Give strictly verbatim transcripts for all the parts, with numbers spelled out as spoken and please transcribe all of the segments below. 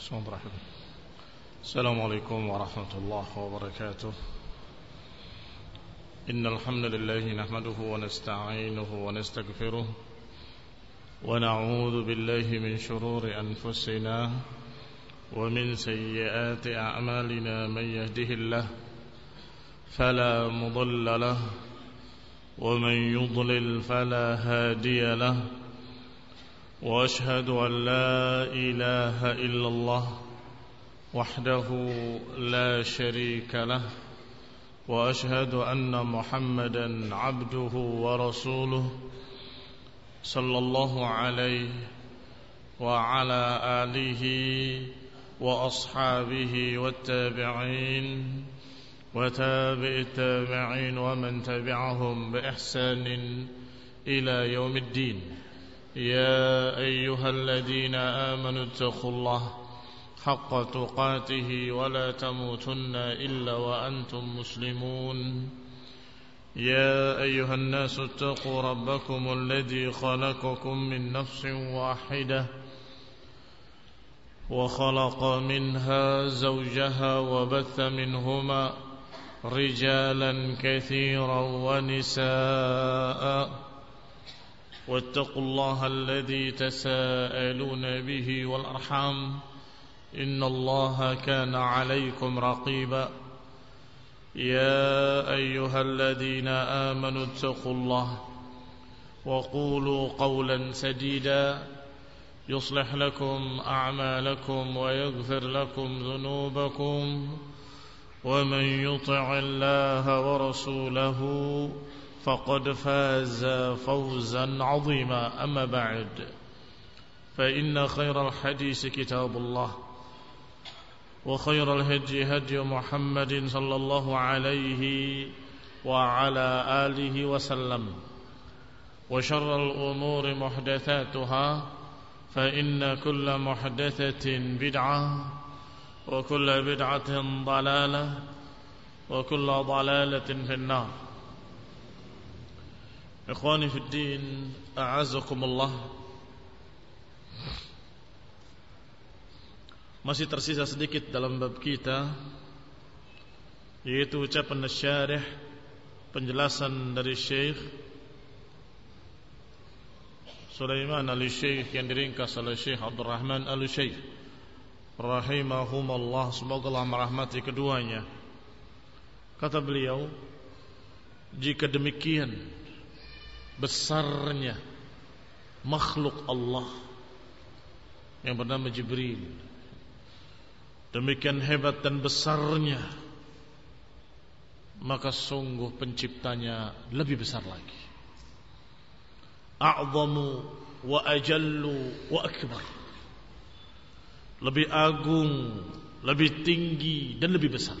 بسم الله الرحمن الرحيم. السلام عليكم ورحمة الله وبركاته. إن الحمد لله نحمده ونستعينه ونستغفره ونعوذ بالله من شرور أنفسنا ومن سيئات أعمالنا. من يهده الله فلا مضل له ومن يضلل فلا هادي له، وأشهد أن لا إله إلا الله وحده لا شريك له، وأشهد أن محمدا عبده ورسوله صلى الله عليه وعلى آله وأصحابه والتابعين وتابع التابعين ومن تبعهم بإحسان إلى يوم الدين. يا أيها الذين آمنوا اتقوا الله حق تقاته ولا تموتن إلا وأنتم مسلمون. يا أيها الناس اتقوا ربكم الذي خلقكم من نفس واحدة وخلق منها زوجها وبث منهما رجالا كثيرا ونساء، واتقوا الله الذي تساءلون به والأرحام إن الله كان عليكم رقيبا. يا أيها الذين آمنوا اتقوا الله وقولوا قولا سديدا يصلح لكم أعمالكم ويغفر لكم ذنوبكم، ومن يطع الله ورسوله فقد فاز فوزا عظيما. أما بعد، فإن خير الحديث كتاب الله، وخير الهدي هدي محمد صلى الله عليه وعلى آله وسلم، وشر الأمور محدثاتها، فإن كل محدثة بدعة وكل بدعة ضلالة وكل ضلالة في النار. Ikhwani fi din, a'azakumullah. Masih tersisa sedikit dalam bab kita, yaitu ucapan syarih, penjelasan dari Syekh Sulaiman al-Syekh yang diringkas oleh Syekh Abdul Rahman al-Syekh rahimahumullah, semoga Allah merahmati keduanya. Kata beliau, jika demikian besarnya makhluk Allah yang bernama Jibril, demikian hebat dan besarnya, maka sungguh penciptanya lebih besar lagi. A'zamu wa ajallu wa akbar, lebih agung, lebih tinggi dan lebih besar.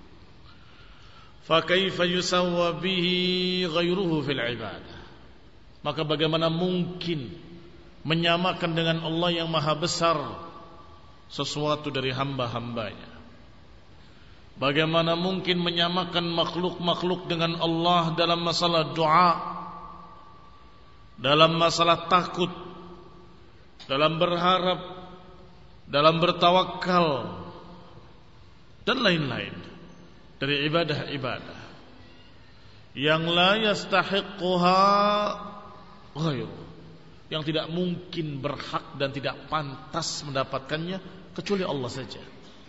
Fa kaifa yusawwa bihi ghairuhu fil ibadah, maka bagaimana mungkin menyamakan dengan Allah yang maha besar sesuatu dari hamba-hambanya? Bagaimana mungkin menyamakan makhluk-makhluk dengan Allah dalam masalah doa, dalam masalah takut, dalam berharap, dalam bertawakal, dan lain-lain dari ibadah-ibadah yang la yastahiqquha ghairu, yang tidak mungkin berhak dan tidak pantas mendapatkannya kecuali Allah saja.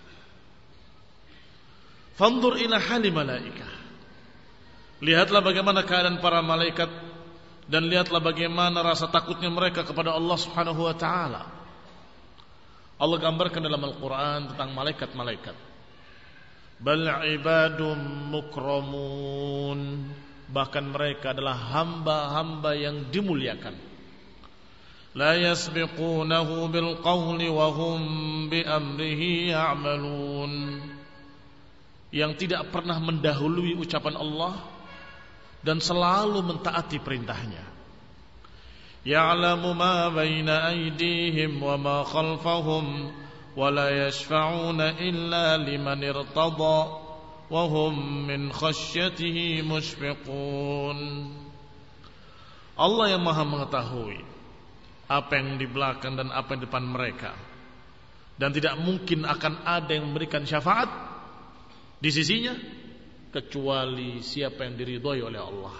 Fanzur ila hali malaikah, lihatlah bagaimana keadaan para malaikat, dan lihatlah bagaimana rasa takutnya mereka kepada Allah Subhanahu wa taala. Allah gambarkan dalam Al-Qur'an tentang malaikat-malaikat, bal ibadum mukramun, bahkan mereka adalah hamba-hamba yang dimuliakan. La yasbiqunahu bil qawli wa hum bi amrihi ya'malun, yang tidak pernah mendahului ucapan Allah dan selalu mentaati perintahnya. Ya'lamu ma baina aydihim wa ma khalfahum wa la yashfa'una illa liman irtada wa hum min khasyatihi mushfiqun. Allah yang maha mengetahui apa yang di belakang dan apa yang di depan mereka, dan tidak mungkin akan ada yang memberikan syafaat di sisinya kecuali siapa yang diridhoi oleh Allah.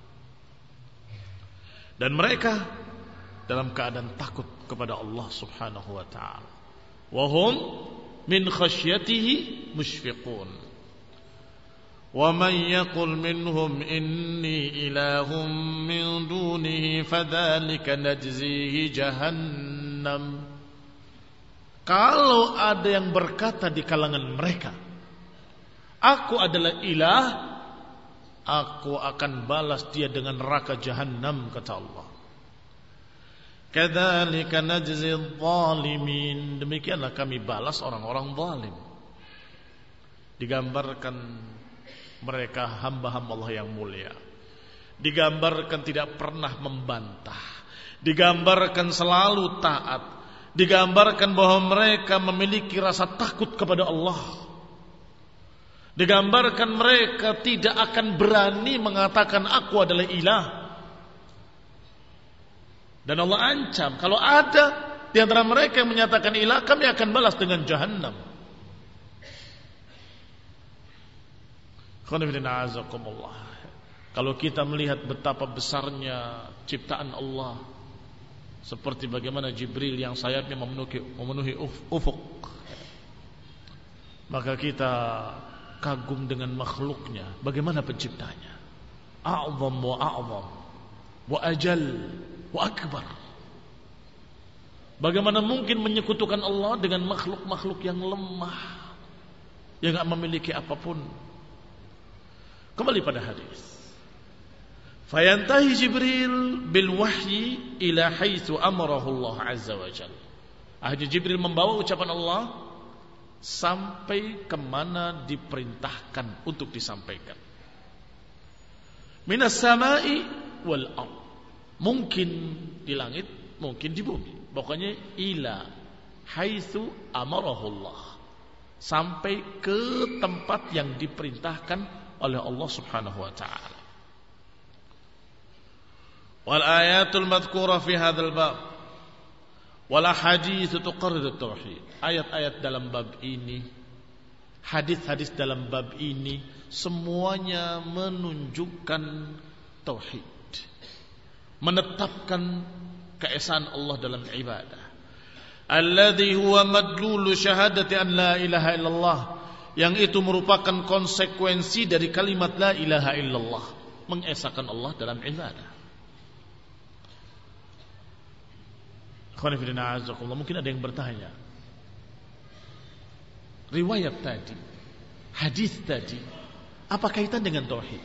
Dan mereka dalam keadaan takut kepada Allah Subhanahu wa taala. Wa hum min khasyatihi mushfiqun. Wa man yaqul minhum inni ilahum min dunihi fadzalika najzihi jahannam. Kalau ada yang berkata di kalangan mereka, aku adalah ilah, aku akan balas dia dengan neraka jahanam, kata Allah. Kadzalika najzil zalimin, demikianlah kami balas orang-orang zalim. Digambarkan mereka hamba-hamba Allah yang mulia, digambarkan tidak pernah membantah, digambarkan selalu taat, digambarkan bahwa mereka memiliki rasa takut kepada Allah, digambarkan mereka tidak akan berani mengatakan aku adalah ilah. Dan Allah ancam, kalau ada di antara mereka yang menyatakan ilah, kami akan balas dengan jahannam. Kalau kita melihat betapa besarnya ciptaan Allah, seperti bagaimana Jibril yang sayapnya memenuhi, memenuhi ufuk, maka kita kagum dengan makhluknya, bagaimana penciptanya. A'zam wa a'zam wa ajal wa akbar. Bagaimana mungkin menyekutukan Allah dengan makhluk-makhluk yang lemah, yang tidak memiliki apapun. Kembali pada hadis, fayantahi Jibril bil wahyi ila haitsu amarahu Allah azza wa jalla. Akhirnya Jibril membawa ucapan Allah sampai kemana diperintahkan untuk disampaikan. Minas samai wal ard, mungkin di langit, mungkin di bumi. Pokoknya ila haitsu amarahullah, sampai ke tempat yang diperintahkan oleh Allah Subhanahu wa taala. Wal ayatul madhkura fi hadzal bab wal hadits tuqarrir at-tauhid. Ayat-ayat dalam bab ini, hadis-hadis dalam bab ini semuanya menunjukkan tauhid, menetapkan keesaan Allah dalam ibadah. Alladzi huwa madlulu syahadati an la ilaha illallah, yang itu merupakan konsekuensi dari kalimat la ilaha illallah, mengesahkan Allah dalam ibadah. Mungkin ada yang bertanya, riwayat tadi, hadis tadi, apa kaitan dengan tauhid?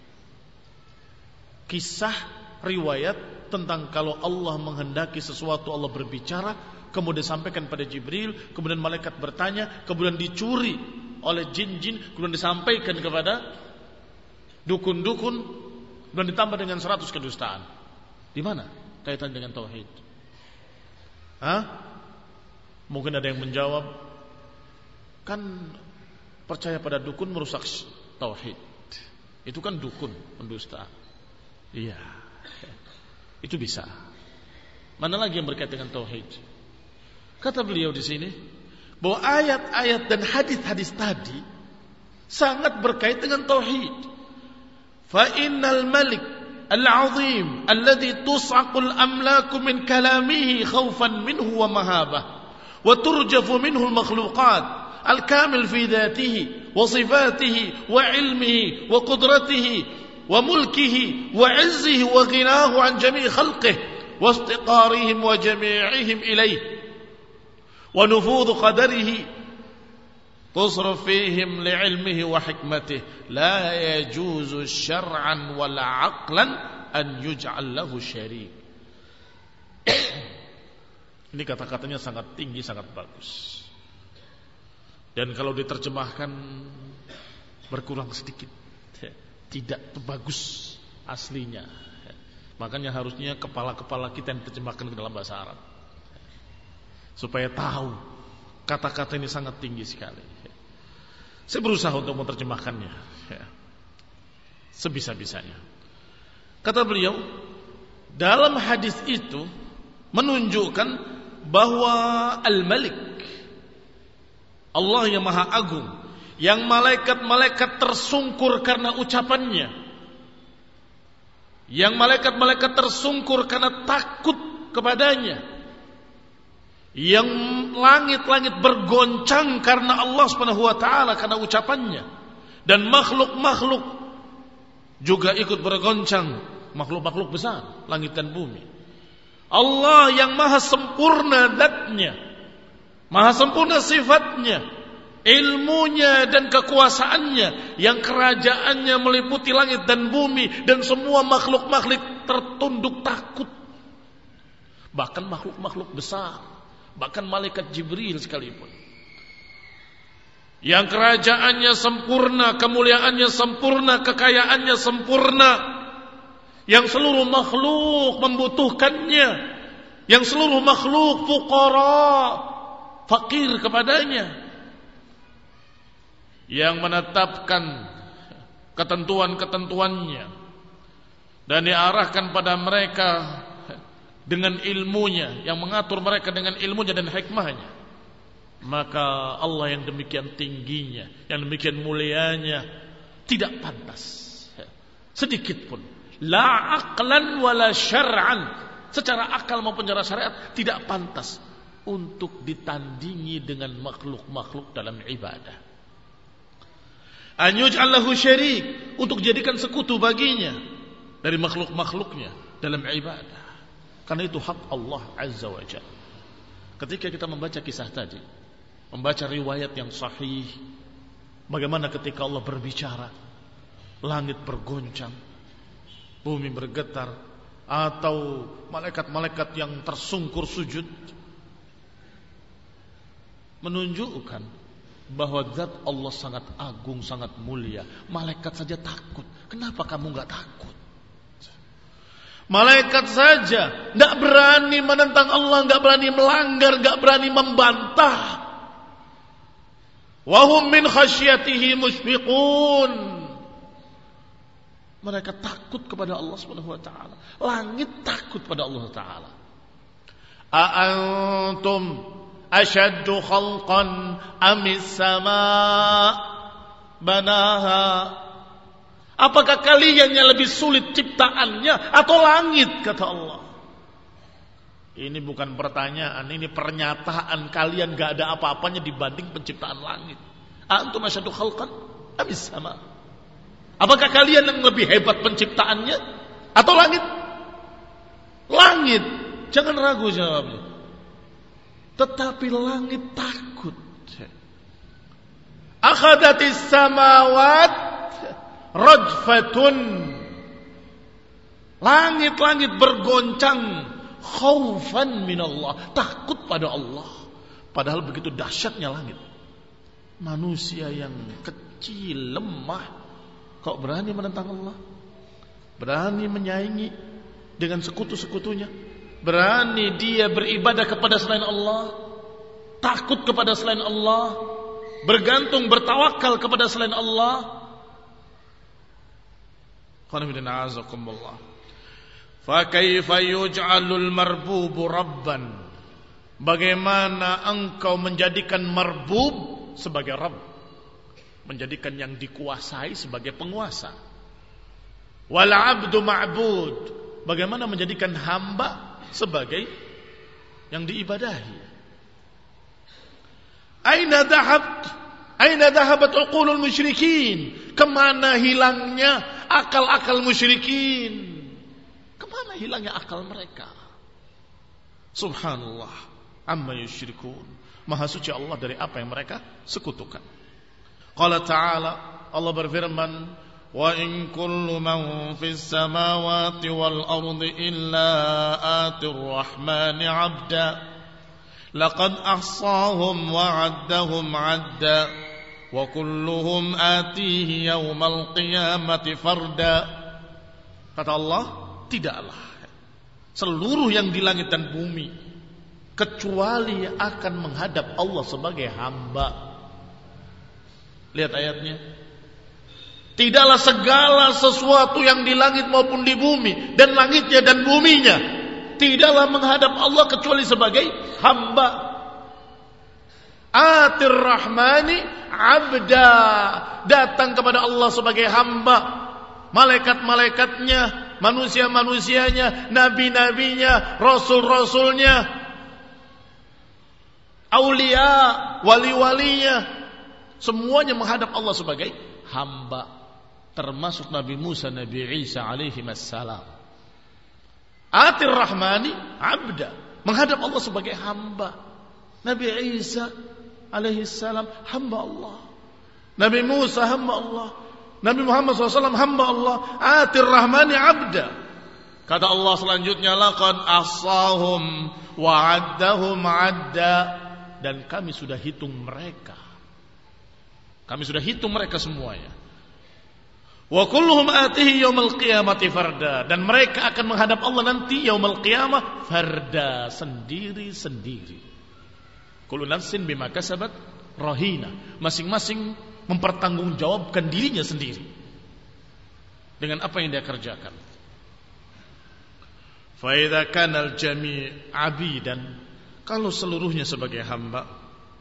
Kisah riwayat tentang kalau Allah menghendaki sesuatu, Allah berbicara, kemudian disampaikan pada Jibril, kemudian malaikat bertanya, kemudian dicuri oleh jin-jin, kemudian disampaikan kepada dukun-dukun, dan ditambah dengan seratus kedustaan. Di mana kaitan dengan tauhid? Hah? Mungkin ada yang menjawab, kan percaya pada dukun merusak tauhid. Itu kan dukun, pendusta. Iya, itu bisa. Mana lagi yang berkaitan dengan tauhid? Kata beliau di sini bahwa ayat-ayat dan hadis-hadis tadi sangat berkait dengan tauhid. Fa innal malik al-azim alladhi tus'aqul amlaku min kalamihi khawfan minhu wa mahabah wa turjafu minhu al-makhluqat al-kamil fi dhatihi wa sifatihi wa ilmihi wa qudratihi wa mulkihi wa izzihi wa ghinahu an jami' khalqihi wa istiqarihim wa jami'ihim ilayhi wa nufudhu qadarihi tusraf fihim li'ilmihi wa hikmatihi la yajuzu syar'an wa la 'aqlan an yuj'al lahu syarik. Ini kata-katanya sangat tinggi, sangat bagus. Dan kalau diterjemahkan berkurang sedikit, tidak bagus aslinya. Makanya harusnya kepala-kepala kita yang terjemahkan ke dalam bahasa Arab, supaya tahu kata-kata ini sangat tinggi sekali. Saya berusaha untuk menerjemahkannya sebisa-bisanya. Kata beliau, dalam hadis itu menunjukkan bahwa Al-Malik, Allah yang maha agung, yang malaikat-malaikat tersungkur karena ucapannya, yang malaikat-malaikat tersungkur karena takut kepadanya, yang langit-langit bergoncang karena Allah Subhanahu wa taala karena ucapannya, dan makhluk-makhluk juga ikut bergoncang, makhluk-makhluk besar langit dan bumi. Allah yang maha sempurna zat-Nya, maha sempurna sifatnya, ilmunya dan kekuasaannya, yang kerajaannya meliputi langit dan bumi, dan semua makhluk-makhluk tertunduk takut. Bahkan makhluk-makhluk besar, bahkan malaikat Jibril sekalipun, yang kerajaannya sempurna, kemuliaannya sempurna, kekayaannya sempurna, yang seluruh makhluk membutuhkannya, yang seluruh makhluk fuqara, fakir kepadanya, yang menetapkan ketentuan-ketentuannya dan diarahkan pada mereka dengan ilmunya, yang mengatur mereka dengan ilmunya dan hikmahnya. Maka Allah yang demikian tingginya, yang demikian mulianya, tidak pantas sedikit pun, la aqlan wala syar'an, secara akal maupun secara syariat tidak pantas untuk ditandingi dengan makhluk-makhluk dalam ibadah. An yuj'al lahu syarik, untuk jadikan sekutu baginya dari makhluk-makhluknya dalam ibadah. Karena itu hak Allah Azza wa Jalla. Ketika kita membaca kisah tadi, membaca riwayat yang sahih, bagaimana ketika Allah berbicara, langit bergoncang, bumi bergetar, atau malaikat-malaikat yang tersungkur sujud, menunjukkan bahwa zat Allah sangat agung, sangat mulia. Malaikat saja takut. Kenapa kamu enggak takut? Malaikat saja enggak berani menentang Allah, enggak berani melanggar, enggak berani membantah. Wa hum min khasyatihi mushfiqun. Mereka takut kepada Allah Subhanahu wa taala. Langit takut pada Allah taala. A antum ashaddu khalqan amis sama banaha. Apakah kalian yang lebih sulit ciptaannya atau langit, kata Allah. Ini bukan pertanyaan, ini pernyataan. Kalian gak ada apa-apanya dibanding penciptaan langit. Antum ashaddu khalqan amis sama. Apakah kalian yang lebih hebat penciptaannya atau langit? Langit. Jangan ragu jawabnya. Tetapi langit takut. Akhadatis samawat rajfatun. Langit-langit bergoncang khaufan minallah, takut pada Allah. Padahal begitu dahsyatnya langit. Manusia yang kecil, lemah, kok berani menentang Allah? Berani menyaingi dengan sekutu-sekutunya? Berani dia beribadah kepada selain Allah, takut kepada selain Allah, bergantung, bertawakal kepada selain Allah. Fa kaifa yuj'alul marbubu rabban? Bagaimana engkau menjadikan marbub sebagai Rabb, menjadikan yang dikuasai sebagai penguasa? Wal 'abdu ma'bud, bagaimana menjadikan hamba sebagai yang diibadahi? Aina dhahabt? Aina dhahabat uqulul musyrikin? Kemana hilangnya akal-akal musyrikin? Kemana hilangnya akal mereka? Subhanallah amma yusyrikun. Maha suci Allah dari apa yang mereka sekutukan. Qala ta'ala, Allah berfirman, wa in kullu man fis samawati wal ardi illa atir rahmani 'abda laqad ahsahum wa 'addahum 'adda wa kulluhum atihi yaumal qiyamati farda. Kata Allah, tidaklah seluruh yang di langit dan bumi kecuali akan menghadap Allah sebagai hamba. Lihat ayatnya. Tidaklah segala sesuatu yang di langit maupun di bumi, dan langitnya dan buminya, tidaklah menghadap Allah kecuali sebagai hamba. Atir rahmani abda, datang kepada Allah sebagai hamba, malaikat-malaikatnya, manusia-manusianya, nabi-nabinya, rasul-rasulnya, aulia, wali-walinya, semuanya menghadap Allah sebagai hamba, termasuk Nabi Musa, Nabi Isa alaihi wassalam. Atir rahmani abda, menghadap Allah sebagai hamba. Nabi Isa alaihi salam hamba Allah, Nabi Musa hamba Allah, Nabi Muhammad shallallahu alaihi wasallam hamba Allah. Atir rahmani abda. Kata Allah selanjutnya, laqad ahsahum wa addahum adda, dan kami sudah hitung mereka, kami sudah hitung mereka semuanya. Wa kulluhum atihi yaumil qiyamati farda, dan mereka akan menghadap Allah nanti yaumil qiyamah farda, sendiri-sendiri. Kullu nafsin bima kasabat rahina, masing-masing mempertanggungjawabkan dirinya sendiri dengan apa yang dia kerjakan. Fa idza kana al-jami' abidan, kalau seluruhnya sebagai hamba,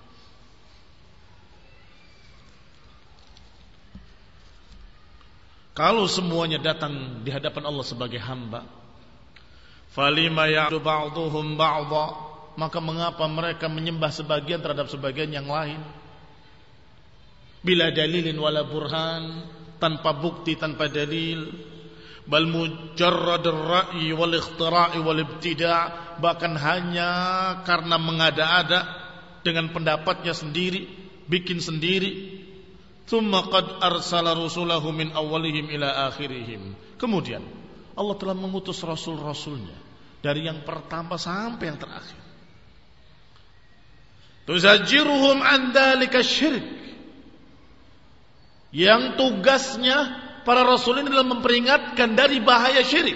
kalau semuanya datang di hadapan Allah sebagai hamba, falima ya'budu ba'dhuhum ba'dha, maka mengapa mereka menyembah sebagian terhadap sebagian yang lain? Bila dalilin wala burhan, tanpa bukti, tanpa dalil. Bal mujarrad ar-ra'yi wal ikhtira'i wal ibtida', bahkan hanya karena mengada-ada dengan pendapatnya sendiri, bikin sendiri. Tsumma qad arsala rusulahu min awwalihim ila akhirihim, kemudian Allah telah mengutus rasul-rasulnya dari yang pertama sampai yang terakhir. Tuzajiruhum an dzalika syirik, yang tugasnya para rasul ini adalah memperingatkan dari bahaya syirik.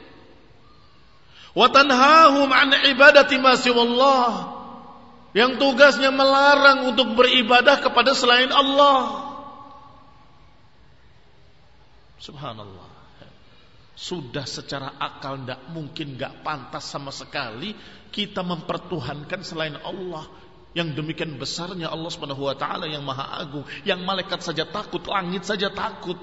Wa tanhahum an ibadati ma siwallah, yang tugasnya melarang untuk beribadah kepada selain Allah. Subhanallah. Sudah secara akal tidak mungkin, tidak pantas sama sekali kita mempertuhankan selain Allah. Yang demikian besarnya Allah Subhanahu wa taala yang Maha Agung, yang malaikat saja takut, langit saja takut.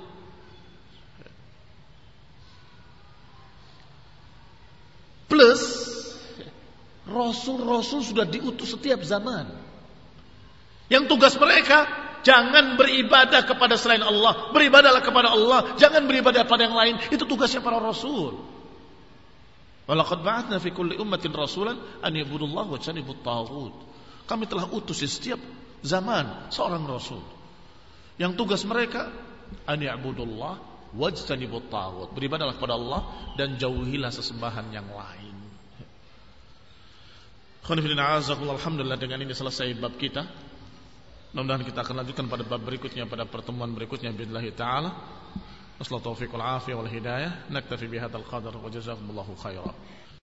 Plus rasul-rasul sudah diutus setiap zaman, yang tugas mereka jangan beribadah kepada selain Allah, beribadahlah kepada Allah, jangan beribadah pada yang lain. Itu tugasnya para rasul. Walaqad ba'atsna fi kulli ummatin rasulan an ibudullaha wa janibut taghut. Kami telah utus di setiap zaman seorang rasul, yang tugas mereka an ya'budullah wajtanibut taghut, beribadahlah kepada Allah dan jauhilah sesembahan yang lain. Alhamdulillah, dengan ini selesai bab kita. Mudah-mudahan kita akan lanjutkan pada bab berikutnya, pada pertemuan berikutnya billahi taala. Wassalatu taufiq wal afiyah wal hidayah. Naktafi bihadzal qadar wa jazakumullahu khairan.